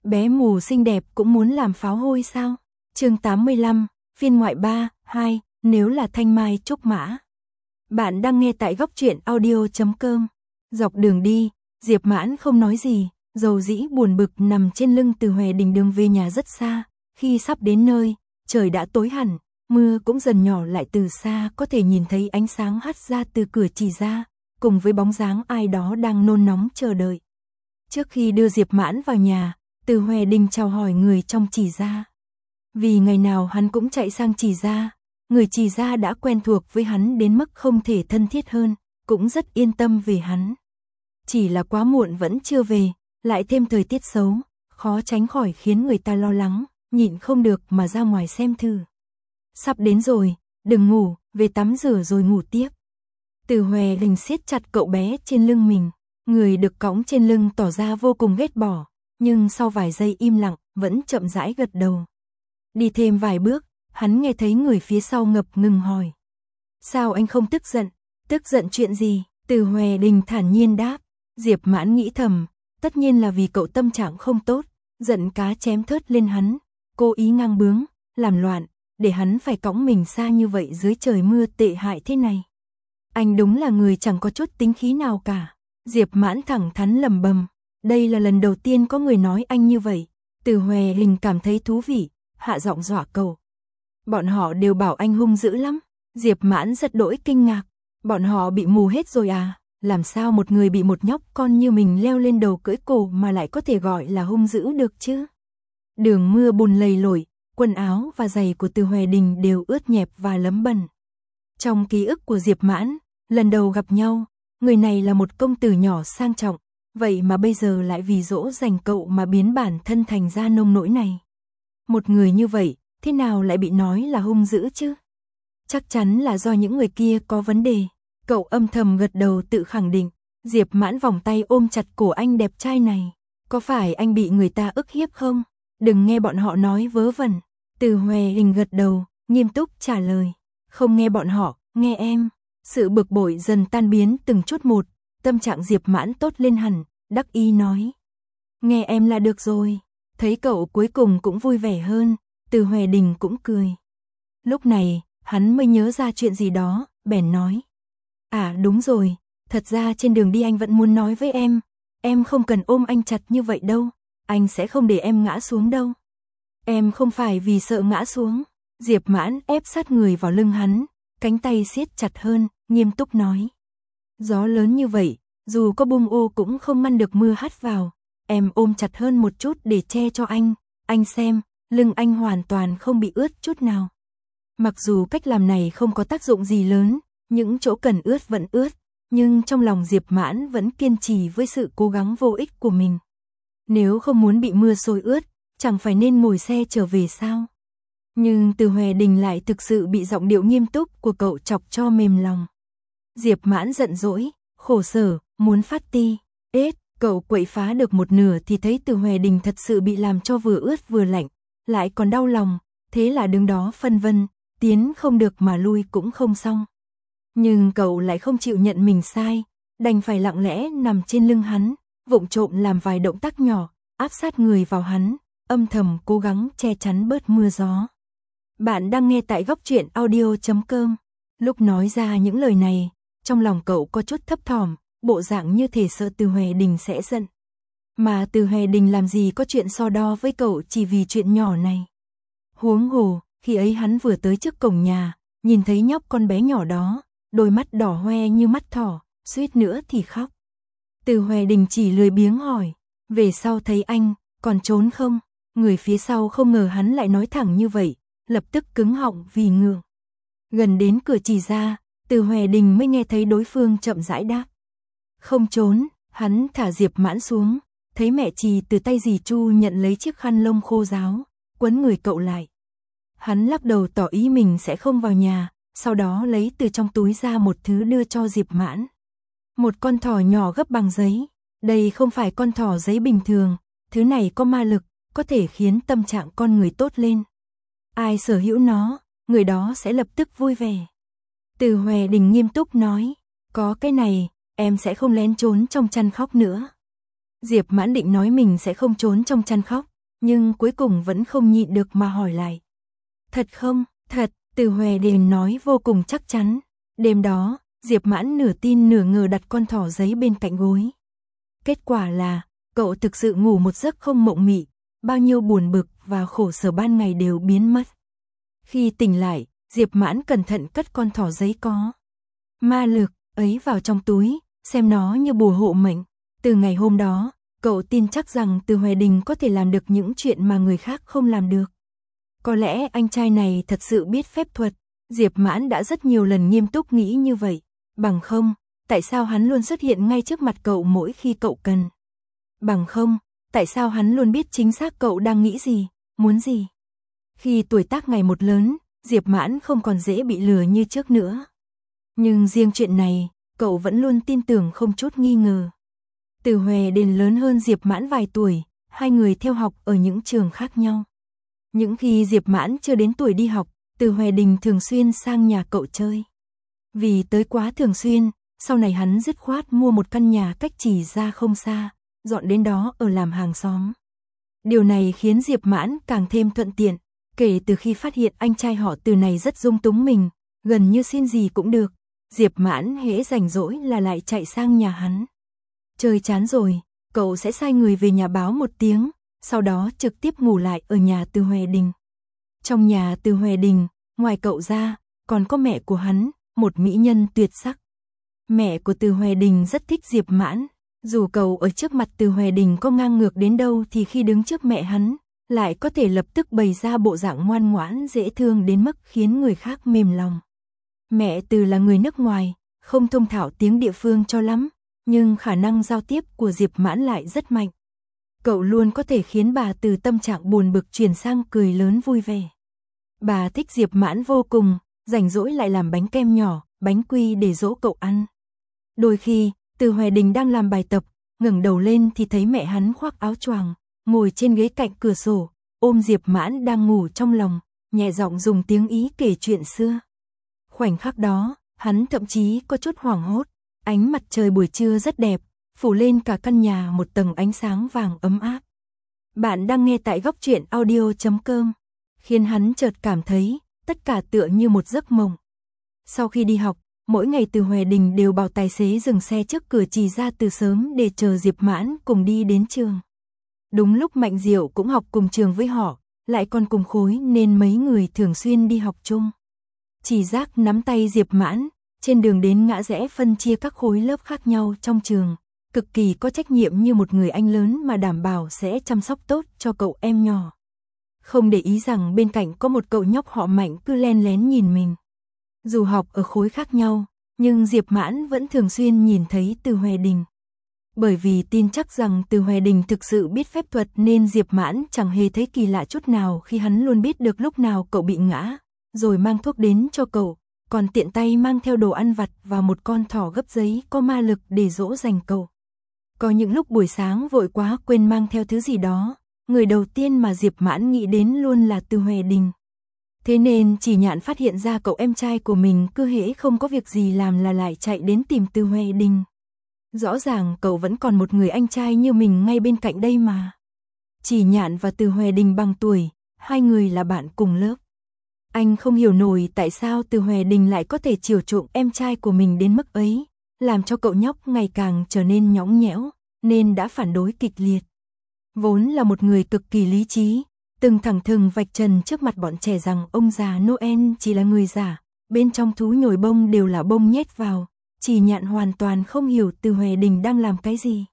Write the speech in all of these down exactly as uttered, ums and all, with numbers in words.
Bé mù xinh đẹp cũng muốn làm pháo hôi sao? Chương tám mươi lăm, phiên ngoại ba, hai, nếu là Thanh Mai Trúc Mã. Bạn đang nghe tại góc truyện audio chấm com. Dọc đường đi, Diệp Mãn không nói gì, dầu dĩ buồn bực nằm trên lưng Từ Hoè Đình đường về nhà rất xa. Khi sắp đến nơi, trời đã tối hẳn, mưa cũng dần nhỏ lại, từ xa có thể nhìn thấy ánh sáng hắt ra từ cửa chỉ ra, cùng với bóng dáng ai đó đang nôn nóng chờ đợi. Trước khi đưa Diệp Mãn vào nhà, Từ Hoè Đình chào hỏi người trong chỉ ra. Vì ngày nào hắn cũng chạy sang chỉ ra, người chỉ ra đã quen thuộc với hắn đến mức không thể thân thiết hơn, cũng rất yên tâm về hắn. Chỉ là quá muộn vẫn chưa về, lại thêm thời tiết xấu, khó tránh khỏi khiến người ta lo lắng, nhịn không được mà ra ngoài xem thử. Sắp đến rồi, đừng ngủ, về tắm rửa rồi ngủ tiếp. Từ Hoè Đình siết chặt cậu bé trên lưng mình, người được cõng trên lưng tỏ ra vô cùng ghét bỏ, nhưng sau vài giây im lặng, vẫn chậm rãi gật đầu. Đi thêm vài bước, hắn nghe thấy người phía sau ngập ngừng hỏi. Sao anh không tức giận? Tức giận chuyện gì? Từ Hoè Đình thản nhiên đáp. Diệp Mãn nghĩ thầm, tất nhiên là vì cậu tâm trạng không tốt, giận cá chém thớt lên hắn, cố ý ngang bướng, làm loạn, để hắn phải cõng mình xa như vậy dưới trời mưa tệ hại thế này. Anh đúng là người chẳng có chút tính khí nào cả. Diệp Mãn thẳng thắn lẩm bẩm, đây là lần đầu tiên có người nói anh như vậy. Từ Hoè Đình cảm thấy thú vị, hạ giọng dọa cậu. Bọn họ đều bảo anh hung dữ lắm. Diệp Mãn rất đỗi kinh ngạc, bọn họ bị mù hết rồi à? Làm sao một người bị một nhóc con như mình leo lên đầu cưỡi cổ mà lại có thể gọi là hung dữ được chứ? Đường mưa bùn lầy lội, quần áo và giày của Từ Hoè Đình đều ướt nhẹp và lấm bẩn. Trong ký ức của Diệp Mãn, lần đầu gặp nhau, người này là một công tử nhỏ sang trọng, vậy mà bây giờ lại vì dỗ dành cậu mà biến bản thân thành ra nông nỗi này. Một người như vậy, thế nào lại bị nói là hung dữ chứ? Chắc chắn là do những người kia có vấn đề. Cậu âm thầm gật đầu tự khẳng định. Diệp Mãn vòng tay ôm chặt cổ anh đẹp trai này. Có phải anh bị người ta ức hiếp không? Đừng nghe bọn họ nói vớ vẩn. Từ Hoè Đình gật đầu, nghiêm túc trả lời. Không nghe bọn họ, nghe em. Sự bực bội dần tan biến từng chút một, tâm trạng Diệp Mãn tốt lên hẳn, đắc ý nói. Nghe em là được rồi. Thấy cậu cuối cùng cũng vui vẻ hơn, Từ Hoè Đình cũng cười. Lúc này, hắn mới nhớ ra chuyện gì đó, bèn nói. À đúng rồi, thật ra trên đường đi anh vẫn muốn nói với em, em không cần ôm anh chặt như vậy đâu, anh sẽ không để em ngã xuống đâu. Em không phải vì sợ ngã xuống. Diệp Mãn ép sát người vào lưng hắn, cánh tay siết chặt hơn, nghiêm túc nói. Gió lớn như vậy, dù có bung ô cũng không ngăn được mưa hắt vào. Em ôm chặt hơn một chút để che cho anh, anh xem, lưng anh hoàn toàn không bị ướt chút nào. Mặc dù cách làm này không có tác dụng gì lớn, những chỗ cần ướt vẫn ướt, nhưng trong lòng Diệp Mãn vẫn kiên trì với sự cố gắng vô ích của mình. Nếu không muốn bị mưa xối ướt, chẳng phải nên ngồi xe trở về sao? Nhưng Từ Hoè Đình lại thực sự bị giọng điệu nghiêm túc của cậu chọc cho mềm lòng. Diệp Mãn giận dỗi, khổ sở, muốn phát ti. Ết, cậu quậy phá được một nửa thì thấy Từ Hoè Đình thật sự bị làm cho vừa ướt vừa lạnh, lại còn đau lòng, thế là đứng đó phân vân, tiến không được mà lui cũng không xong. Nhưng cậu lại không chịu nhận mình sai, đành phải lặng lẽ nằm trên lưng hắn, vụng trộm làm vài động tác nhỏ, áp sát người vào hắn, âm thầm cố gắng che chắn bớt mưa gió. Bạn đang nghe tại góc truyện audio chấm com. Lúc nói ra những lời này, trong lòng cậu có chút thấp thỏm, bộ dạng như thể sợ Từ Hoè Đình sẽ giận. Mà Từ Hoè Đình làm gì có chuyện so đo với cậu chỉ vì chuyện nhỏ này. Huống hồ, khi ấy hắn vừa tới trước cổng nhà, nhìn thấy nhóc con bé nhỏ đó, đôi mắt đỏ hoe như mắt thỏ, suýt nữa thì khóc. Từ Hoè Đình chỉ lười biếng hỏi, về sau thấy anh, còn trốn không? Người phía sau không ngờ hắn lại nói thẳng như vậy, lập tức cứng họng vì ngượng. Gần đến cửa chỉ ra, Từ Hoè Đình mới nghe thấy đối phương chậm rãi đáp. Không trốn. Hắn thả Diệp Mãn xuống, thấy mẹ Trì từ tay dì Chu nhận lấy chiếc khăn lông khô ráo, quấn người cậu lại. Hắn lắc đầu tỏ ý mình sẽ không vào nhà, sau đó lấy từ trong túi ra một thứ đưa cho Diệp Mãn. Một con thỏ nhỏ gấp bằng giấy, đây không phải con thỏ giấy bình thường, thứ này có ma lực, có thể khiến tâm trạng con người tốt lên. Ai sở hữu nó, người đó sẽ lập tức vui vẻ. Từ Hoè Đình nghiêm túc nói, có cái này, em sẽ không lén trốn trong chăn khóc nữa. Diệp Mãn định nói mình sẽ không trốn trong chăn khóc, nhưng cuối cùng vẫn không nhịn được mà hỏi lại. Thật không? Thật, Từ Hoè Đình nói vô cùng chắc chắn. Đêm đó, Diệp Mãn nửa tin nửa ngờ đặt con thỏ giấy bên cạnh gối. Kết quả là, cậu thực sự ngủ một giấc không mộng mị, bao nhiêu buồn bực và khổ sở ban ngày đều biến mất. Khi tỉnh lại, Diệp Mãn cẩn thận cất con thỏ giấy có ma lực ấy vào trong túi, xem nó như bùa hộ mệnh. Từ ngày hôm đó, cậu tin chắc rằng Từ Hoè Đình có thể làm được những chuyện mà người khác không làm được. Có lẽ anh trai này thật sự biết phép thuật, Diệp Mãn đã rất nhiều lần nghiêm túc nghĩ như vậy. Bằng không, tại sao hắn luôn xuất hiện ngay trước mặt cậu mỗi khi cậu cần? Bằng không, tại sao hắn luôn biết chính xác cậu đang nghĩ gì, muốn gì? Khi tuổi tác ngày một lớn, Diệp Mãn không còn dễ bị lừa như trước nữa. Nhưng riêng chuyện này, cậu vẫn luôn tin tưởng không chút nghi ngờ. Từ Hoè Đình lớn hơn Diệp Mãn vài tuổi, hai người theo học ở những trường khác nhau. Những khi Diệp Mãn chưa đến tuổi đi học, Từ Hoè Đình thường xuyên sang nhà cậu chơi. Vì tới quá thường xuyên, sau này hắn dứt khoát mua một căn nhà cách Chỉ Ra không xa, dọn đến đó ở làm hàng xóm. Điều này khiến Diệp Mãn càng thêm thuận tiện, kể từ khi phát hiện anh trai họ Từ này rất dung túng mình, gần như xin gì cũng được. Diệp Mãn hễ rảnh rỗi là lại chạy sang nhà hắn. Chơi chán rồi, cậu sẽ sai người về nhà báo một tiếng, sau đó trực tiếp ngủ lại ở nhà Từ Hoè Đình. Trong nhà Từ Hoè Đình, ngoài cậu ra, còn có mẹ của hắn, một mỹ nhân tuyệt sắc. Mẹ của Từ Hoè Đình rất thích Diệp Mãn, dù cậu ở trước mặt Từ Hoè Đình có ngang ngược đến đâu thì khi đứng trước mẹ hắn, lại có thể lập tức bày ra bộ dạng ngoan ngoãn dễ thương đến mức khiến người khác mềm lòng. Mẹ Từ là người nước ngoài, không thông thạo tiếng địa phương cho lắm, nhưng khả năng giao tiếp của Diệp Mãn lại rất mạnh. Cậu luôn có thể khiến bà từ tâm trạng buồn bực chuyển sang cười lớn vui vẻ. Bà thích Diệp Mãn vô cùng, rảnh rỗi lại làm bánh kem nhỏ, bánh quy để dỗ cậu ăn. Đôi khi, Từ Hoè Đình đang làm bài tập, ngẩng đầu lên thì thấy mẹ hắn khoác áo choàng, ngồi trên ghế cạnh cửa sổ, ôm Diệp Mãn đang ngủ trong lòng, nhẹ giọng dùng tiếng Ý kể chuyện xưa. Khoảnh khắc đó, hắn thậm chí có chút hoảng hốt, ánh mặt trời buổi trưa rất đẹp, phủ lên cả căn nhà một tầng ánh sáng vàng ấm áp. Bạn đang nghe tại góc truyện audio chấm com, khiến hắn chợt cảm thấy tất cả tựa như một giấc mộng. Sau khi đi học, mỗi ngày Từ Hoè Đình đều bảo tài xế dừng xe trước cửa Chỉ Ra từ sớm để chờ Diệp Mãn cùng đi đến trường. Đúng lúc Mạnh Diệu cũng học cùng trường với họ, lại còn cùng khối nên mấy người thường xuyên đi học chung. Chỉ Giác nắm tay Diệp Mãn, trên đường đến ngã rẽ phân chia các khối lớp khác nhau trong trường, cực kỳ có trách nhiệm như một người anh lớn mà đảm bảo sẽ chăm sóc tốt cho cậu em nhỏ. Không để ý rằng bên cạnh có một cậu nhóc họ Mạnh cứ len lén nhìn mình. Dù học ở khối khác nhau, nhưng Diệp Mãn vẫn thường xuyên nhìn thấy Từ Hoè Đình. Bởi vì tin chắc rằng Từ Hoè Đình thực sự biết phép thuật nên Diệp Mãn chẳng hề thấy kỳ lạ chút nào khi hắn luôn biết được lúc nào cậu bị ngã, rồi mang thuốc đến cho cậu, còn tiện tay mang theo đồ ăn vặt và một con thỏ gấp giấy có ma lực để dỗ dành cậu. Có những lúc buổi sáng vội quá quên mang theo thứ gì đó, người đầu tiên mà Diệp Mãn nghĩ đến luôn là Từ Hoè Đình. Thế nên Chỉ Nhạn phát hiện ra cậu em trai của mình cứ hễ không có việc gì làm là lại chạy đến tìm Từ Hoè Đình. Rõ ràng cậu vẫn còn một người anh trai như mình ngay bên cạnh đây mà. Chỉ Nhạn và Từ Hoè Đình bằng tuổi, hai người là bạn cùng lớp. Anh không hiểu nổi tại sao Từ Hoè Đình lại có thể chiều chuộng em trai của mình đến mức ấy, làm cho cậu nhóc ngày càng trở nên nhõng nhẽo, nên đã phản đối kịch liệt. Vốn là một người cực kỳ lý trí, từng thẳng thừng vạch trần trước mặt bọn trẻ rằng ông già Noel chỉ là người giả, bên trong thú nhồi bông đều là bông nhét vào. Chỉ Nhạn hoàn toàn không hiểu Từ Hoè Đình đang làm cái gì.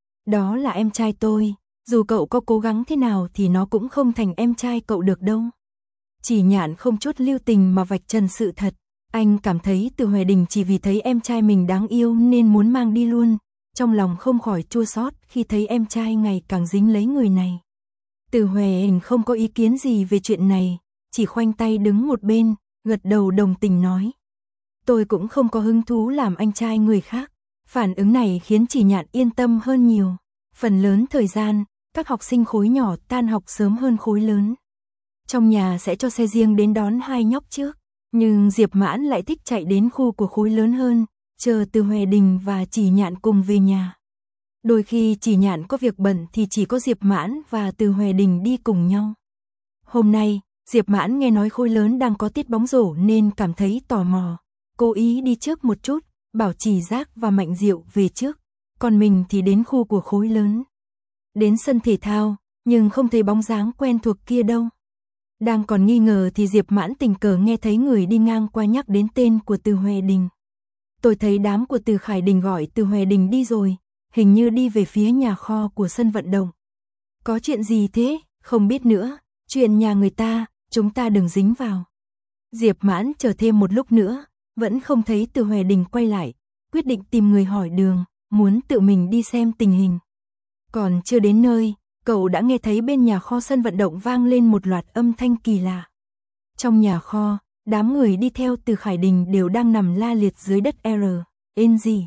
Đó là em trai tôi, dù cậu có cố gắng thế nào thì nó cũng không thành em trai cậu được đâu. Chỉ Nhạn không chút lưu tình mà vạch trần sự thật. Anh cảm thấy Từ Hoè Đình chỉ vì thấy em trai mình đáng yêu nên muốn mang đi luôn, trong lòng không khỏi chua xót khi thấy em trai ngày càng dính lấy người này. Từ Hoè Đình không có ý kiến gì về chuyện này, chỉ khoanh tay đứng một bên, gật đầu đồng tình nói. Tôi cũng không có hứng thú làm anh trai người khác. Phản ứng này khiến Chỉ Nhạn yên tâm hơn nhiều. Phần lớn thời gian, các học sinh khối nhỏ tan học sớm hơn khối lớn. Trong nhà sẽ cho xe riêng đến đón hai nhóc trước. Nhưng Diệp Mãn lại thích chạy đến khu của khối lớn hơn, chờ Từ Hoè Đình và Chỉ Nhạn cùng về nhà. Đôi khi chỉ nhạn có việc bận thì chỉ có Diệp Mãn và Từ Hoè Đình đi cùng nhau. Hôm nay, Diệp Mãn nghe nói Khối Lớn đang có tiết bóng rổ nên cảm thấy tò mò, cố ý đi trước một chút, bảo Chỉ Giác và Mạnh Diệu về trước, còn mình thì đến khu của Khối Lớn. Đến sân thể thao, nhưng không thấy bóng dáng quen thuộc kia đâu. Đang còn nghi ngờ thì Diệp Mãn tình cờ nghe thấy người đi ngang qua nhắc đến tên của Từ Hoè Đình. Tôi thấy đám của Từ Khải Đình gọi Từ Hoè Đình đi rồi, hình như đi về phía nhà kho của sân vận động. Có chuyện gì thế? Không biết nữa, chuyện nhà người ta, chúng ta đừng dính vào. Diệp Mãn chờ thêm một lúc nữa, vẫn không thấy Từ Hoè Đình quay lại, quyết định tìm người hỏi đường, muốn tự mình đi xem tình hình. Còn chưa đến nơi, cậu đã nghe thấy bên nhà kho sân vận động vang lên một loạt âm thanh kỳ lạ. Trong nhà kho, đám người đi theo Từ Khải Đình đều đang nằm la liệt dưới đất R. N G.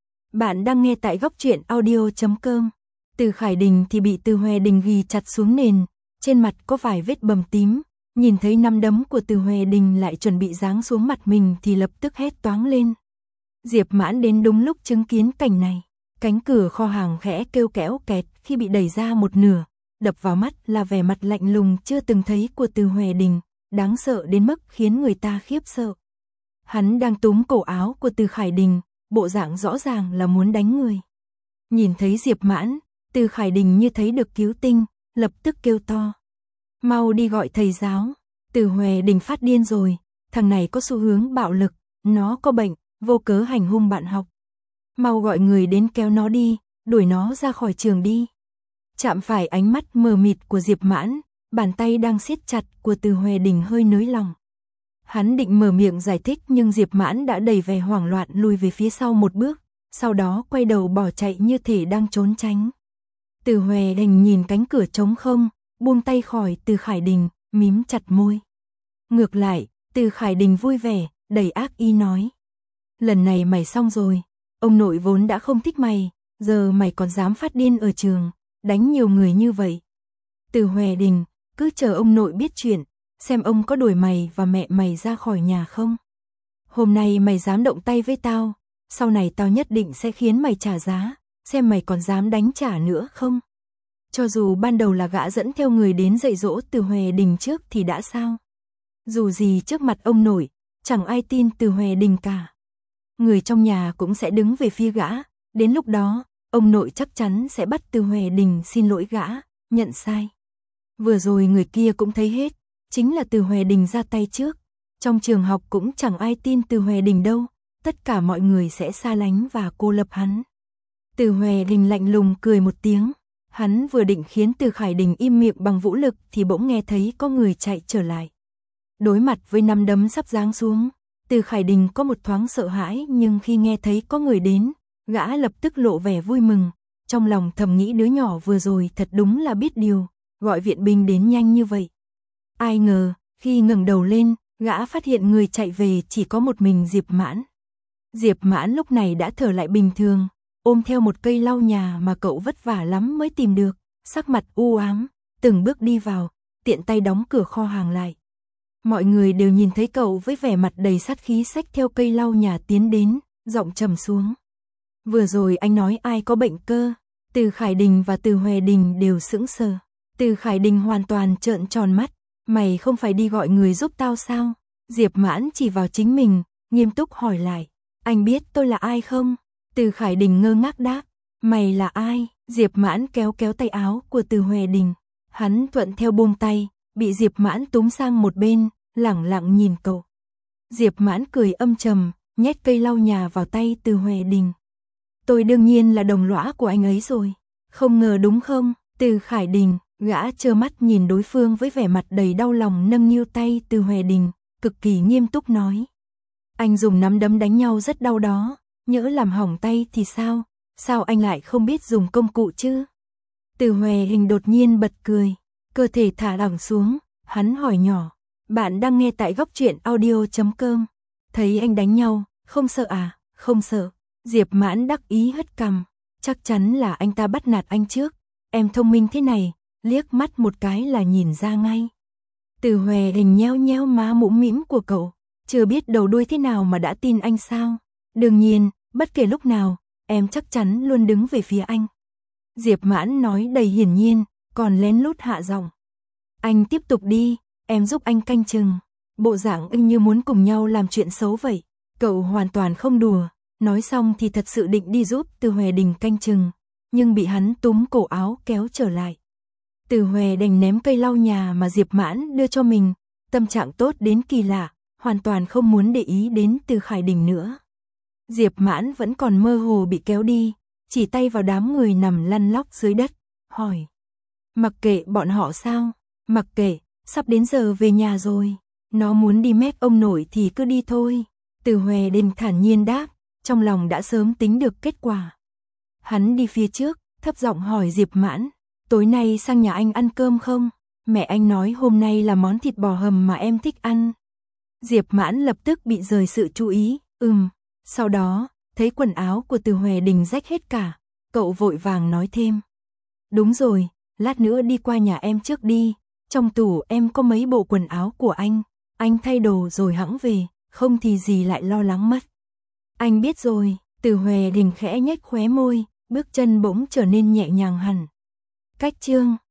Bạn đang nghe tại góc truyện audio chấm com. Từ Khải Đình thì bị Từ Hoè Đình ghi chặt xuống nền, trên mặt có vài vết bầm tím, nhìn thấy nắm đấm của Từ Hoè Đình lại chuẩn bị giáng xuống mặt mình thì lập tức hét toáng lên. Diệp Mãn đến đúng lúc chứng kiến cảnh này, cánh cửa kho hàng khẽ kêu kéo kẹt khi bị đẩy ra một nửa, đập vào mắt là vẻ mặt lạnh lùng chưa từng thấy của Từ Hoè Đình, đáng sợ đến mức khiến người ta khiếp sợ. Hắn đang túm cổ áo của Từ Khải Đình, bộ dạng rõ ràng là muốn đánh người. Nhìn thấy Diệp Mãn, Từ Khải Đình như thấy được cứu tinh, lập tức kêu to. Mau đi gọi thầy giáo. Từ Hoè Đình phát điên rồi, thằng này có xu hướng bạo lực, nó có bệnh, vô cớ hành hung bạn học. Mau gọi người đến kéo nó đi, đuổi nó ra khỏi trường đi. Chạm phải ánh mắt mờ mịt của Diệp Mãn, bàn tay đang siết chặt của Từ Hoè Đình hơi nới lỏng. Hắn định mở miệng giải thích nhưng Diệp Mãn đã đầy vẻ hoảng loạn lùi về phía sau một bước, sau đó quay đầu bỏ chạy như thể đang trốn tránh. Từ Hoè Đình nhìn cánh cửa trống không, buông tay khỏi Từ Khải Đình, mím chặt môi. Ngược lại, Từ Khải Đình vui vẻ, đầy ác ý nói. Lần này mày xong rồi, ông nội vốn đã không thích mày, giờ mày còn dám phát điên ở trường, đánh nhiều người như vậy. Từ Hoè Đình, cứ chờ ông nội biết chuyện, xem ông có đuổi mày và mẹ mày ra khỏi nhà không. Hôm nay mày dám động tay với tao, sau này tao nhất định sẽ khiến mày trả giá, xem mày còn dám đánh trả nữa không. Cho dù ban đầu là gã dẫn theo người đến dạy dỗ Từ Hoè Đình trước thì đã sao. Dù gì trước mặt ông nội, chẳng ai tin Từ Hoè Đình cả. Người trong nhà cũng sẽ đứng về phía gã, đến lúc đó, ông nội chắc chắn sẽ bắt Từ Hoè Đình xin lỗi gã, nhận sai. Vừa rồi người kia cũng thấy hết, chính là Từ Hoè Đình ra tay trước. Trong trường học cũng chẳng ai tin Từ Hoè Đình đâu, tất cả mọi người sẽ xa lánh và cô lập hắn. Từ Hoè Đình lạnh lùng cười một tiếng, hắn vừa định khiến Từ Khải Đình im miệng bằng vũ lực thì bỗng nghe thấy có người chạy trở lại. Đối mặt với nắm đấm sắp giáng xuống, Từ Khải Đình có một thoáng sợ hãi nhưng khi nghe thấy có người đến, gã lập tức lộ vẻ vui mừng, trong lòng thầm nghĩ đứa nhỏ vừa rồi thật đúng là biết điều, gọi viện binh đến nhanh như vậy. Ai ngờ, khi ngẩng đầu lên, gã phát hiện người chạy về chỉ có một mình Diệp Mãn. Diệp Mãn lúc này đã thở lại bình thường, ôm theo một cây lau nhà mà cậu vất vả lắm mới tìm được, sắc mặt u ám, từng bước đi vào, tiện tay đóng cửa kho hàng lại. Mọi người đều nhìn thấy cậu với vẻ mặt đầy sát khí xách theo cây lau nhà tiến đến, giọng trầm xuống. Vừa rồi anh nói ai có bệnh cơ? Từ Khải Đình và Từ Hoè Đình đều sững sờ. Từ Khải Đình hoàn toàn trợn tròn mắt, mày không phải đi gọi người giúp tao sao? Diệp Mãn chỉ vào chính mình, nghiêm túc hỏi lại, anh biết tôi là ai không? Từ Khải Đình ngơ ngác đáp, mày là ai? Diệp Mãn kéo kéo tay áo của Từ Hoè Đình, hắn thuận theo buông tay, bị Diệp Mãn túm sang một bên, lẳng lặng nhìn cậu. Diệp Mãn cười âm trầm, nhét cây lau nhà vào tay Từ Hoè Đình. Tôi đương nhiên là đồng lõa của anh ấy rồi, không ngờ đúng không? Từ Khải Đình, gã trơ mắt nhìn đối phương với vẻ mặt đầy đau lòng nâng niu tay Từ Hoè Đình, cực kỳ nghiêm túc nói. Anh dùng nắm đấm đánh nhau rất đau đó, nhỡ làm hỏng tay thì sao? Sao anh lại không biết dùng công cụ chứ? Từ Hoè Đình đột nhiên bật cười, cơ thể thả lỏng xuống, hắn hỏi nhỏ. Bạn đang nghe tại góc truyện audio chấm com. Thấy anh đánh nhau, không sợ à? Không sợ. Diệp Mãn đắc ý hất cằm, chắc chắn là anh ta bắt nạt anh trước. Em thông minh thế này, liếc mắt một cái là nhìn ra ngay. Từ Hoè Đình nheo nheo má mũm mĩm của cậu, chưa biết đầu đuôi thế nào mà đã tin anh sao? Đương nhiên, bất kể lúc nào, em chắc chắn luôn đứng về phía anh. Diệp Mãn nói đầy hiển nhiên, còn lén lút hạ giọng. Anh tiếp tục đi, em giúp anh canh chừng. Bộ dạng ưng như muốn cùng nhau làm chuyện xấu vậy. Cậu hoàn toàn không đùa, nói xong thì thật sự định đi giúp Từ Hòe Đình canh chừng, nhưng bị hắn túm cổ áo kéo trở lại. Từ Hòe đành ném cây lau nhà mà Diệp Mãn đưa cho mình, tâm trạng tốt đến kỳ lạ, hoàn toàn không muốn để ý đến Từ Khải Đình nữa. Diệp Mãn vẫn còn mơ hồ bị kéo đi, chỉ tay vào đám người nằm lăn lóc dưới đất, hỏi. Mặc kệ bọn họ sao? Mặc kệ, sắp đến giờ về nhà rồi. Nó muốn đi mét ông nội thì cứ đi thôi. Từ Hòe Đình thản nhiên đáp, trong lòng đã sớm tính được kết quả. Hắn đi phía trước, thấp giọng hỏi Diệp Mãn, tối nay sang nhà anh ăn cơm không? Mẹ anh nói hôm nay là món thịt bò hầm mà em thích ăn. Diệp Mãn lập tức bị rời sự chú ý, ừm. Sau đó, thấy quần áo của Từ Hòe Đình rách hết cả, cậu vội vàng nói thêm. Đúng rồi, lát nữa đi qua nhà em trước đi, trong tủ em có mấy bộ quần áo của anh, anh thay đồ rồi hẵng về, không thì gì lại lo lắng mất. Anh biết rồi, Từ Hòe Đình khẽ nhếch khóe môi, bước chân bỗng trở nên nhẹ nhàng hẳn. Cách chương